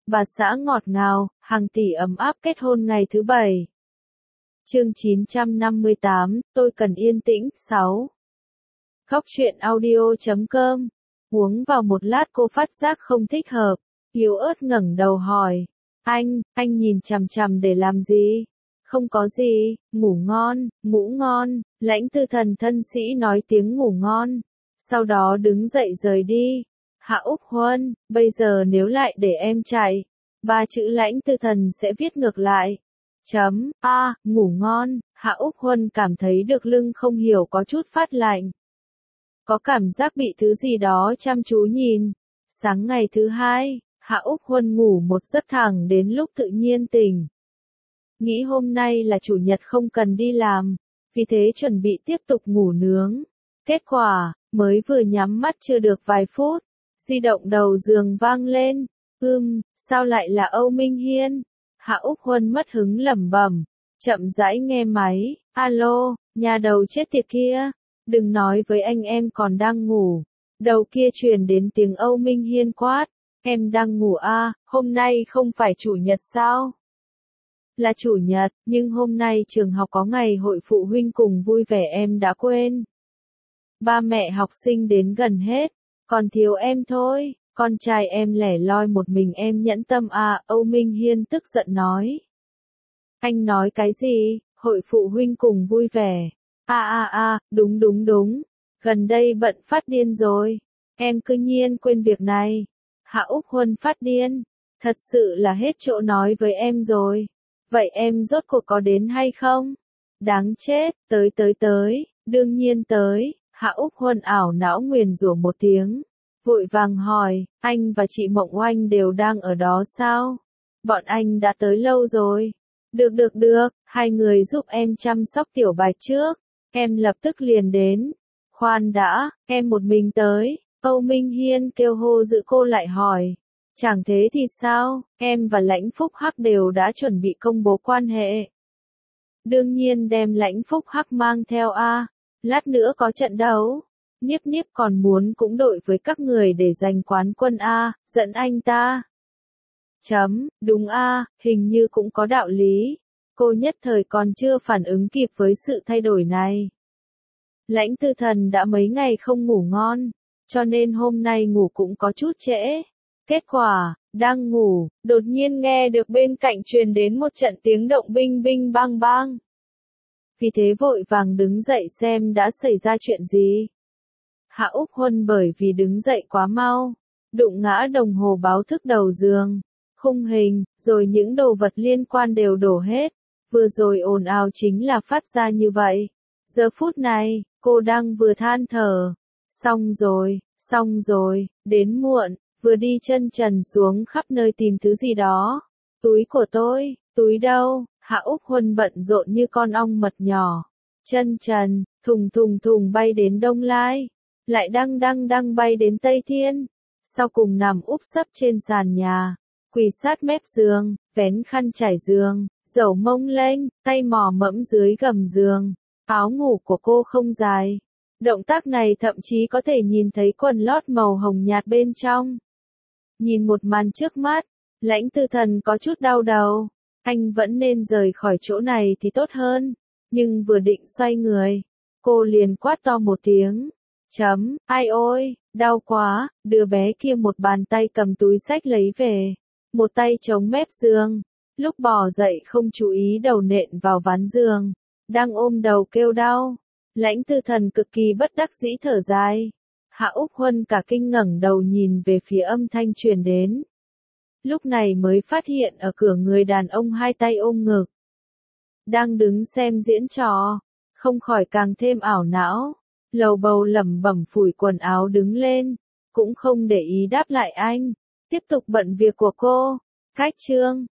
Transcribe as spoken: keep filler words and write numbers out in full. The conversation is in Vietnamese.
bà xã ngọt ngào, hàng tỷ ấm áp kết hôn ngày thứ bảy. Chương chín trăm năm mươi tám, tôi cần yên tĩnh. sáu. Góc truyện audio chấm com. Uống vào một lát cô phát giác không thích hợp, yếu ớt ngẩng đầu hỏi, anh, anh nhìn chằm chằm để làm gì? Không có gì, ngủ ngon, ngủ ngon, Lãnh Tư Thần thân sĩ nói tiếng ngủ ngon, sau đó đứng dậy rời đi. Hạ Úc Huân, bây giờ nếu lại để em chạy, ba chữ Lãnh Tư Thần sẽ viết ngược lại. Chấm, a, ngủ ngon, Hạ Úc Huân cảm thấy được lưng không hiểu có chút phát lạnh. Có cảm giác bị thứ gì đó chăm chú nhìn. Sáng ngày thứ hai, Hạ Úc Huân ngủ một giấc thẳng đến lúc tự nhiên tỉnh. Nghĩ hôm nay là chủ nhật không cần đi làm, vì thế chuẩn bị tiếp tục ngủ nướng. Kết quả, mới vừa nhắm mắt chưa được vài phút, di động đầu giường vang lên. Ưm, sao lại là Âu Minh Hiên? Hạ Úc Huân mất hứng lẩm bẩm, chậm rãi nghe máy. Alo, nhà đầu chết tiệt kia, đừng nói với anh em còn đang ngủ. Đầu kia truyền đến tiếng Âu Minh Hiên quát, em đang ngủ à, hôm nay không phải chủ nhật sao? Là chủ nhật, nhưng hôm nay trường học có ngày hội phụ huynh cùng vui vẻ em đã quên. Ba mẹ học sinh đến gần hết, còn thiếu em thôi, con trai em lẻ loi một mình em nhẫn tâm à, Âu Minh Hiên tức giận nói. Anh nói cái gì, hội phụ huynh cùng vui vẻ? À à à, đúng đúng đúng, gần đây bận phát điên rồi, em cứ nhiên quên việc này. Hạ Úc Huân phát điên, thật sự là hết chỗ nói với em rồi. Vậy em rốt cuộc có đến hay không? Đáng chết, tới tới tới, đương nhiên tới. Hạ Úc Huân ảo não nguyền rủa một tiếng, vội vàng hỏi, anh và chị Mộng Oanh đều đang ở đó sao? Bọn anh đã tới lâu rồi. Được được được, hai người giúp em chăm sóc Tiểu Bạch trước, em lập tức liền đến. Khoan đã, em một mình tới. Âu Minh Hiên kêu hô giữ cô lại hỏi. Chẳng thế thì sao, em và Lãnh Phúc Hắc đều đã chuẩn bị công bố quan hệ. Đương nhiên đem Lãnh Phúc Hắc mang theo a, lát nữa có trận đấu. Niếp Niếp còn muốn cũng đội với các người để giành quán quân a, dẫn anh ta. Chấm, đúng a, hình như cũng có đạo lý. Cô nhất thời còn chưa phản ứng kịp với sự thay đổi này. Lãnh Tư Thần đã mấy ngày không ngủ ngon, cho nên hôm nay ngủ cũng có chút trễ. Kết quả, đang ngủ, đột nhiên nghe được bên cạnh truyền đến một trận tiếng động binh binh bang bang. Vì thế vội vàng đứng dậy xem đã xảy ra chuyện gì. Hạ Úc Huân bởi vì đứng dậy quá mau, đụng ngã đồng hồ báo thức đầu giường, khung hình, rồi những đồ vật liên quan đều đổ hết. Vừa rồi ồn ào chính là phát ra như vậy. Giờ phút này, cô đang vừa than thở. Xong rồi, xong rồi, đến muộn. Vừa đi chân trần xuống khắp nơi tìm thứ gì đó. Túi của tôi, túi đâu? Hạ Úc Huân bận rộn như con ong mật nhỏ. Chân trần, thùng thùng thùng bay đến Đông Lai. Lại đăng đăng đăng bay đến Tây Thiên. Sau cùng nằm úp sấp trên sàn nhà. Quỳ sát mép giường, vén khăn trải giường, dẩu mông lên, tay mò mẫm dưới gầm giường. Áo ngủ của cô không dài. Động tác này thậm chí có thể nhìn thấy quần lót màu hồng nhạt bên trong. Nhìn một màn trước mắt, Lãnh Tư Thần có chút đau đầu. Anh vẫn nên rời khỏi chỗ này thì tốt hơn. Nhưng vừa định xoay người, cô liền quát to một tiếng. Chấm, ai ôi, đau quá, đứa bé kia một bàn tay cầm túi xách lấy về. Một tay chống mép giường. Lúc bò dậy không chú ý đầu nện vào ván giường. Đang ôm đầu kêu đau. Lãnh Tư Thần cực kỳ bất đắc dĩ thở dài. Hạ Úc Huân cả kinh ngẩng đầu nhìn về phía âm thanh truyền đến. Lúc này mới phát hiện ở cửa người đàn ông hai tay ôm ngực. Đang đứng xem diễn trò, không khỏi càng thêm ảo não. Lầu bầu lẩm bẩm phủi quần áo đứng lên, cũng không để ý đáp lại anh. Tiếp tục bận việc của cô. Cách chương.